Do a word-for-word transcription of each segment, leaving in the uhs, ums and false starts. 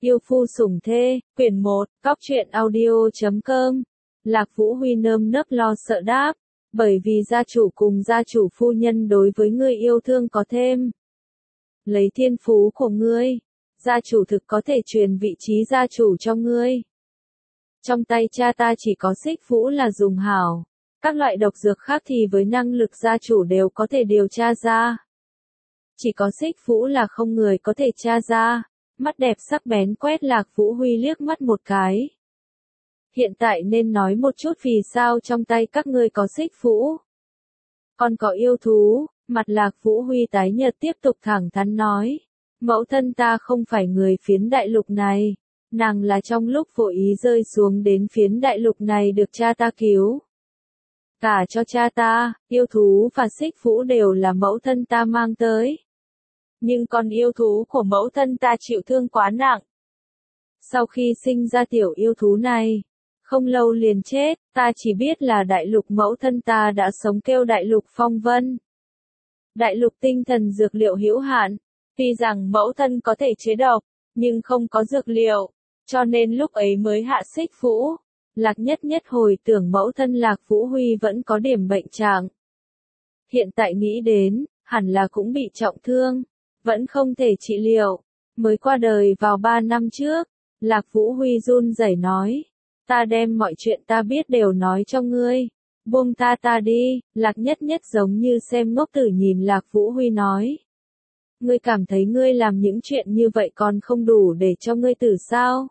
Yêu phu sủng thê, quyển một, cóc truyện audio chấm com. Lạc Vũ Huy nơm nớp lo sợ đáp, bởi vì gia chủ cùng gia chủ phu nhân đối với ngươi yêu thương có thêm. Lấy thiên phú của ngươi, gia chủ thực có thể truyền vị trí gia chủ cho ngươi. Trong tay cha ta chỉ có xích vũ là dùng hảo, các loại độc dược khác thì với năng lực gia chủ đều có thể điều tra ra. Chỉ có xích vũ là không người có thể tra ra. Mắt đẹp sắc bén quét Lạc Vũ Huy liếc mắt một cái. Hiện tại nên nói một chút vì sao trong tay các ngươi có xích vũ. Còn có yêu thú, mặt Lạc Vũ Huy tái nhợt tiếp tục thẳng thắn nói. Mẫu thân ta không phải người phiến đại lục này, nàng là trong lúc vội ý rơi xuống đến phiến đại lục này được cha ta cứu. Cả cho cha ta, yêu thú và xích vũ đều là mẫu thân ta mang tới. Nhưng con yêu thú của mẫu thân ta chịu thương quá nặng. Sau khi sinh ra tiểu yêu thú này, không lâu liền chết, ta chỉ biết là đại lục mẫu thân ta đã sống kêu đại lục phong vân. Đại lục tinh thần dược liệu hữu hạn, tuy rằng mẫu thân có thể chế độc, nhưng không có dược liệu, cho nên lúc ấy mới hạ xích vũ. Lạc Nhất Nhất hồi tưởng mẫu thân Lạc Vũ Huy vẫn có điểm bệnh trạng. Hiện tại nghĩ đến, hẳn là cũng bị trọng thương. Vẫn không thể trị liệu, mới qua đời vào ba năm trước, Lạc Vũ Huy run rẩy nói, ta đem mọi chuyện ta biết đều nói cho ngươi, buông ta ta đi. Lạc Nhất Nhất giống như xem ngốc tử nhìn Lạc Vũ Huy nói, ngươi cảm thấy ngươi làm những chuyện như vậy còn không đủ để cho ngươi tử sao?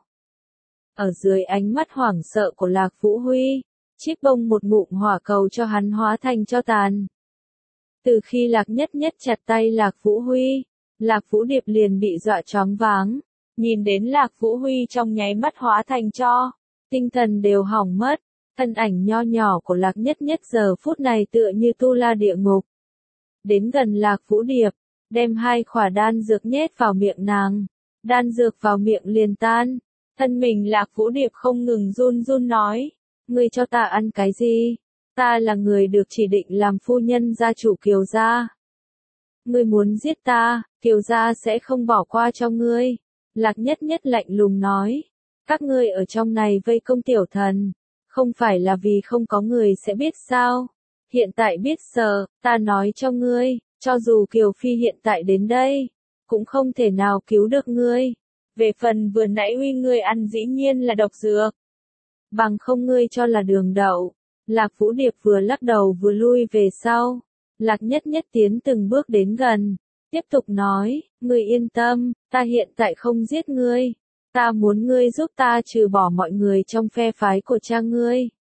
Ở dưới ánh mắt hoảng sợ của Lạc Vũ Huy, chiếc bông một ngụm hỏa cầu cho hắn hóa thành cho tàn. Từ khi Lạc Nhất Nhất chặt tay Lạc Vũ Huy, Lạc Vũ Điệp liền bị dọa choáng váng, nhìn đến Lạc Vũ Huy trong nháy mắt hóa thành tro, tinh thần đều hỏng mất, thân ảnh nho nhỏ của Lạc Nhất Nhất giờ phút này tựa như tu la địa ngục. Đến gần Lạc Vũ Điệp, đem hai khỏa đan dược nhét vào miệng nàng, đan dược vào miệng liền tan, thân mình Lạc Vũ Điệp không ngừng run run nói, ngươi cho ta ăn cái gì? Ta là người được chỉ định làm phu nhân gia chủ Kiều gia. Ngươi muốn giết ta, Kiều gia sẽ không bỏ qua cho ngươi. Lạc Nhất Nhất lạnh lùng nói, các ngươi ở trong này vây công tiểu thần, không phải là vì không có người sẽ biết sao? Hiện tại biết sợ, ta nói cho ngươi, cho dù Kiều Phi hiện tại đến đây, cũng không thể nào cứu được ngươi. Về phần vừa nãy Huy ngươi ăn dĩ nhiên là độc dược. Bằng không ngươi cho là đường đậu. Lạc Vũ Điệp vừa lắc đầu vừa lui về sau. Lạc Nhất Nhất tiến từng bước đến gần, tiếp tục nói, ngươi yên tâm, ta hiện tại không giết ngươi, ta muốn ngươi giúp ta trừ bỏ mọi người trong phe phái của cha ngươi.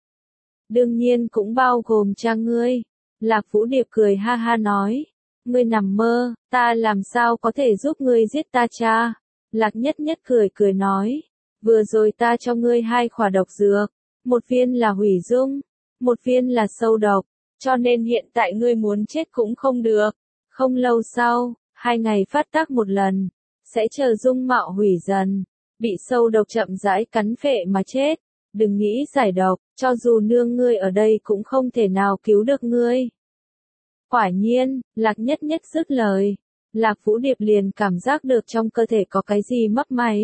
Đương nhiên cũng bao gồm cha ngươi. Lạc Vũ Điệp cười ha ha nói, ngươi nằm mơ, ta làm sao có thể giúp ngươi giết ta cha. Lạc Nhất Nhất cười cười nói, vừa rồi ta cho ngươi hai khỏa độc dược, một viên là hủy dung, một viên là sâu độc. Cho nên hiện tại ngươi muốn chết cũng không được. Không lâu sau, hai ngày phát tác một lần, sẽ chờ dung mạo hủy dần, bị sâu độc chậm rãi cắn phệ mà chết. Đừng nghĩ giải độc, cho dù nương ngươi ở đây cũng không thể nào cứu được ngươi. Quả nhiên, Lạc Nhất Nhất dứt lời, Lạc Vũ Điệp liền cảm giác được trong cơ thể có cái gì mấp máy.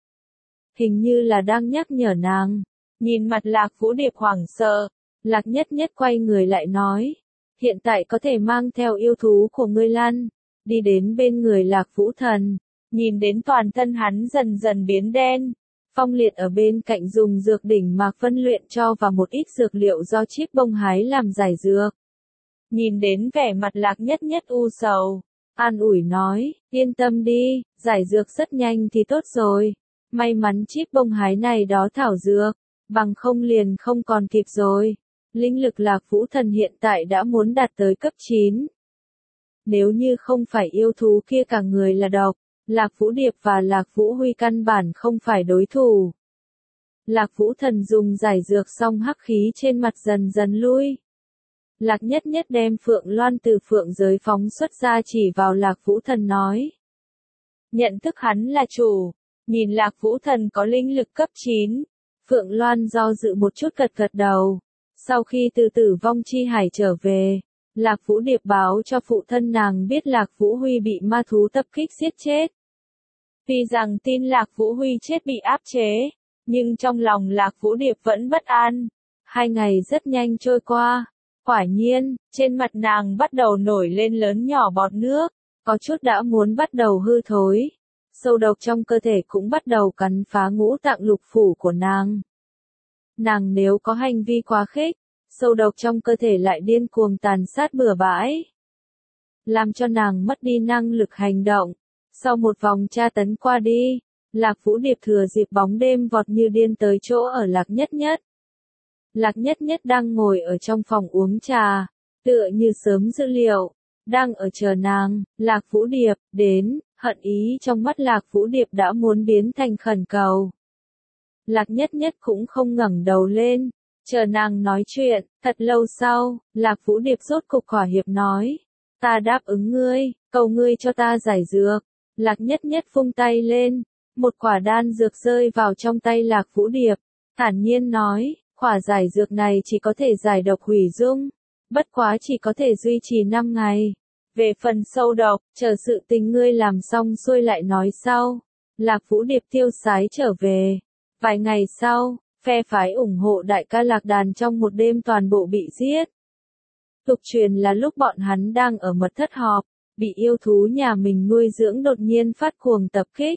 Hình như là đang nhắc nhở nàng. Nhìn mặt Lạc Vũ Điệp hoảng sợ, Lạc Nhất Nhất quay người lại nói, hiện tại có thể mang theo yêu thú của ngươi lăn, đi đến bên người Lạc Vũ Thần, nhìn đến toàn thân hắn dần dần biến đen, Phong Liệt ở bên cạnh dùng dược đỉnh mạc phân luyện cho và một ít dược liệu do chiếc bông hái làm giải dược. Nhìn đến vẻ mặt Lạc Nhất Nhất u sầu, an ủi nói, yên tâm đi, giải dược rất nhanh thì tốt rồi, may mắn chiếc bông hái này đó thảo dược, bằng không liền không còn kịp rồi. Linh lực Lạc Vũ Thần hiện tại đã muốn đạt tới cấp chín. Nếu như không phải yêu thú kia cả người là độc, Lạc Vũ Điệp và Lạc Vũ Huy căn bản không phải đối thủ. Lạc Vũ Thần dùng giải dược xong hắc khí trên mặt dần dần lui. Lạc Nhất Nhất đem Phượng Loan từ Phượng giới phóng xuất ra chỉ vào Lạc Vũ Thần nói. Nhận thức hắn là chủ, nhìn Lạc Vũ Thần có linh lực cấp chín, Phượng Loan do dự một chút gật gật đầu. Sau khi từ tử vong chi hải trở về, Lạc Vũ Điệp báo cho phụ thân nàng biết Lạc Vũ Huy bị ma thú tập kích giết chết. Tuy rằng tin Lạc Vũ Huy chết bị áp chế, nhưng trong lòng Lạc Vũ Điệp vẫn bất an. Hai ngày rất nhanh trôi qua. Quả nhiên, trên mặt nàng bắt đầu nổi lên lớn nhỏ bọt nước, có chút đã muốn bắt đầu hư thối. Sâu độc trong cơ thể cũng bắt đầu cắn phá ngũ tạng lục phủ của nàng. Nàng nếu có hành vi quá khích, sâu độc trong cơ thể lại điên cuồng tàn sát bừa bãi, làm cho nàng mất đi năng lực hành động. Sau một vòng tra tấn qua đi, Lạc Vũ Điệp thừa dịp bóng đêm vọt như điên tới chỗ ở Lạc Nhất Nhất. Lạc Nhất Nhất đang ngồi ở trong phòng uống trà, tựa như sớm dự liệu, đang ở chờ nàng. Lạc Vũ Điệp đến, hận ý trong mắt Lạc Vũ Điệp đã muốn biến thành khẩn cầu. Lạc Nhất Nhất cũng không ngẩng đầu lên, chờ nàng nói chuyện. Thật lâu sau, Lạc Vũ Điệp rốt cục thỏa hiệp nói, ta đáp ứng ngươi, cầu ngươi cho ta giải dược. Lạc Nhất Nhất vung tay lên, một quả đan dược rơi vào trong tay Lạc Vũ Điệp, thản nhiên nói, quả giải dược này chỉ có thể giải độc hủy dung, bất quá chỉ có thể duy trì năm ngày. Về phần sâu độc, chờ sự tình ngươi làm xong xuôi lại nói sau. Lạc Vũ Điệp tiêu sái trở về. Vài ngày sau, phe phái ủng hộ đại ca Lạc Đàn trong một đêm toàn bộ bị giết. Tục truyền là lúc bọn hắn đang ở mật thất họp, bị yêu thú nhà mình nuôi dưỡng đột nhiên phát cuồng tập kích.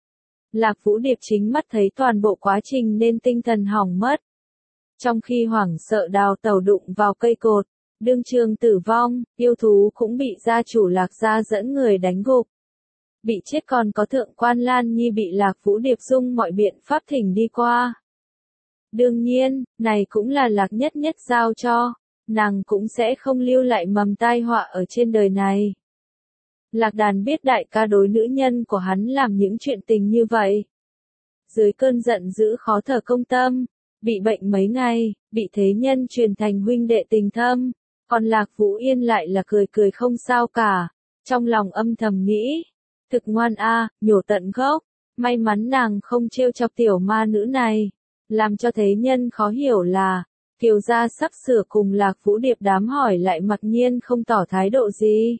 Lạc Vũ Điệp chính mắt thấy toàn bộ quá trình nên tinh thần hỏng mất. Trong khi hoảng sợ đào tẩu đụng vào cây cột, đương trường tử vong, yêu thú cũng bị gia chủ Lạc gia dẫn người đánh gục. Bị chết còn có thượng quan Lan Nhi bị Lạc Vũ Điệp dùng mọi biện pháp thỉnh đi qua. Đương nhiên, này cũng là Lạc Nhất Nhất giao cho, nàng cũng sẽ không lưu lại mầm tai họa ở trên đời này. Lạc Đàn biết đại ca đối nữ nhân của hắn làm những chuyện tình như vậy. Dưới cơn giận dữ khó thở công tâm, bị bệnh mấy ngày, bị thế nhân truyền thành huynh đệ tình thâm, còn Lạc Vũ Yên lại là cười cười không sao cả, trong lòng âm thầm nghĩ, thực ngoan a, nhổ tận gốc, may mắn nàng không trêu chọc tiểu ma nữ này, làm cho thế nhân khó hiểu là, Kiều gia sắp sửa cùng Lạc Vũ Điệp đám hỏi lại mặc nhiên không tỏ thái độ gì.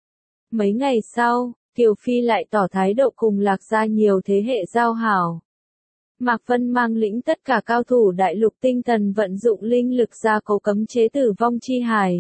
Mấy ngày sau, Kiều Phi lại tỏ thái độ cùng Lạc gia nhiều thế hệ giao hảo. Mạc Vân mang lĩnh tất cả cao thủ đại lục tinh thần vận dụng linh lực ra cố cấm chế tử vong chi hải.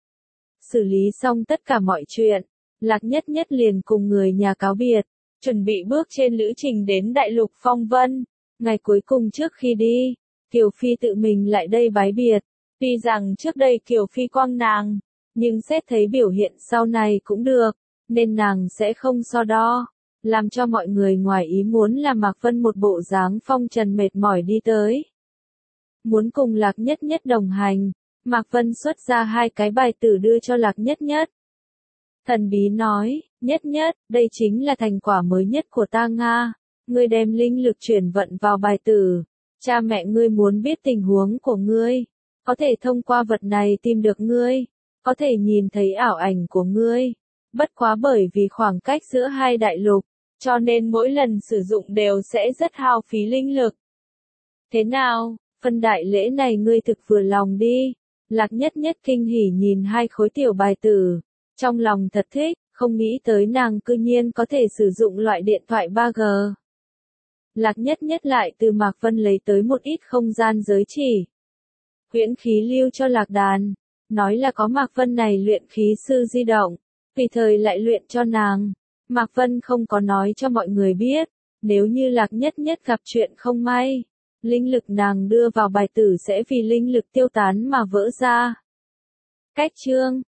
Xử lý xong tất cả mọi chuyện, Lạc Nhất Nhất liền cùng người nhà cáo biệt, chuẩn bị bước trên lữ trình đến đại lục phong vân. Ngày cuối cùng trước khi đi, Kiều Phi tự mình lại đây bái biệt. Tuy rằng trước đây Kiều Phi quăng nàng, nhưng xét thấy biểu hiện sau này cũng được, nên nàng sẽ không so đo. Làm cho mọi người ngoài ý muốn là Mạc Vân một bộ dáng phong trần mệt mỏi đi tới. Muốn cùng Lạc Nhất Nhất đồng hành, Mạc Vân xuất ra hai cái bài tử đưa cho Lạc Nhất Nhất. Thần bí nói, Nhất Nhất, đây chính là thành quả mới nhất của ta Nga. Ngươi đem linh lực chuyển vận vào bài tử. Cha mẹ ngươi muốn biết tình huống của ngươi. Có thể thông qua vật này tìm được ngươi. Có thể nhìn thấy ảo ảnh của ngươi. Bất quá bởi vì khoảng cách giữa hai đại lục, cho nên mỗi lần sử dụng đều sẽ rất hao phí linh lực. Thế nào, phần đại lễ này ngươi thực vừa lòng đi. Lạc Nhất Nhất kinh hỉ nhìn hai khối tiểu bài tử. Trong lòng thật thích, không nghĩ tới nàng cư nhiên có thể sử dụng loại điện thoại ba G. Lạc Nhất Nhất lại từ Mạc Vân lấy tới một ít không gian giới chỉ. Huyễn khí lưu cho Lạc Đàn, nói là có Mạc Vân này luyện khí sư di động, tùy thời lại luyện cho nàng. Mạc Vân không có nói cho mọi người biết, nếu như Lạc Nhất Nhất gặp chuyện không may, linh lực nàng đưa vào bài tử sẽ vì linh lực tiêu tán mà vỡ ra. Cách chương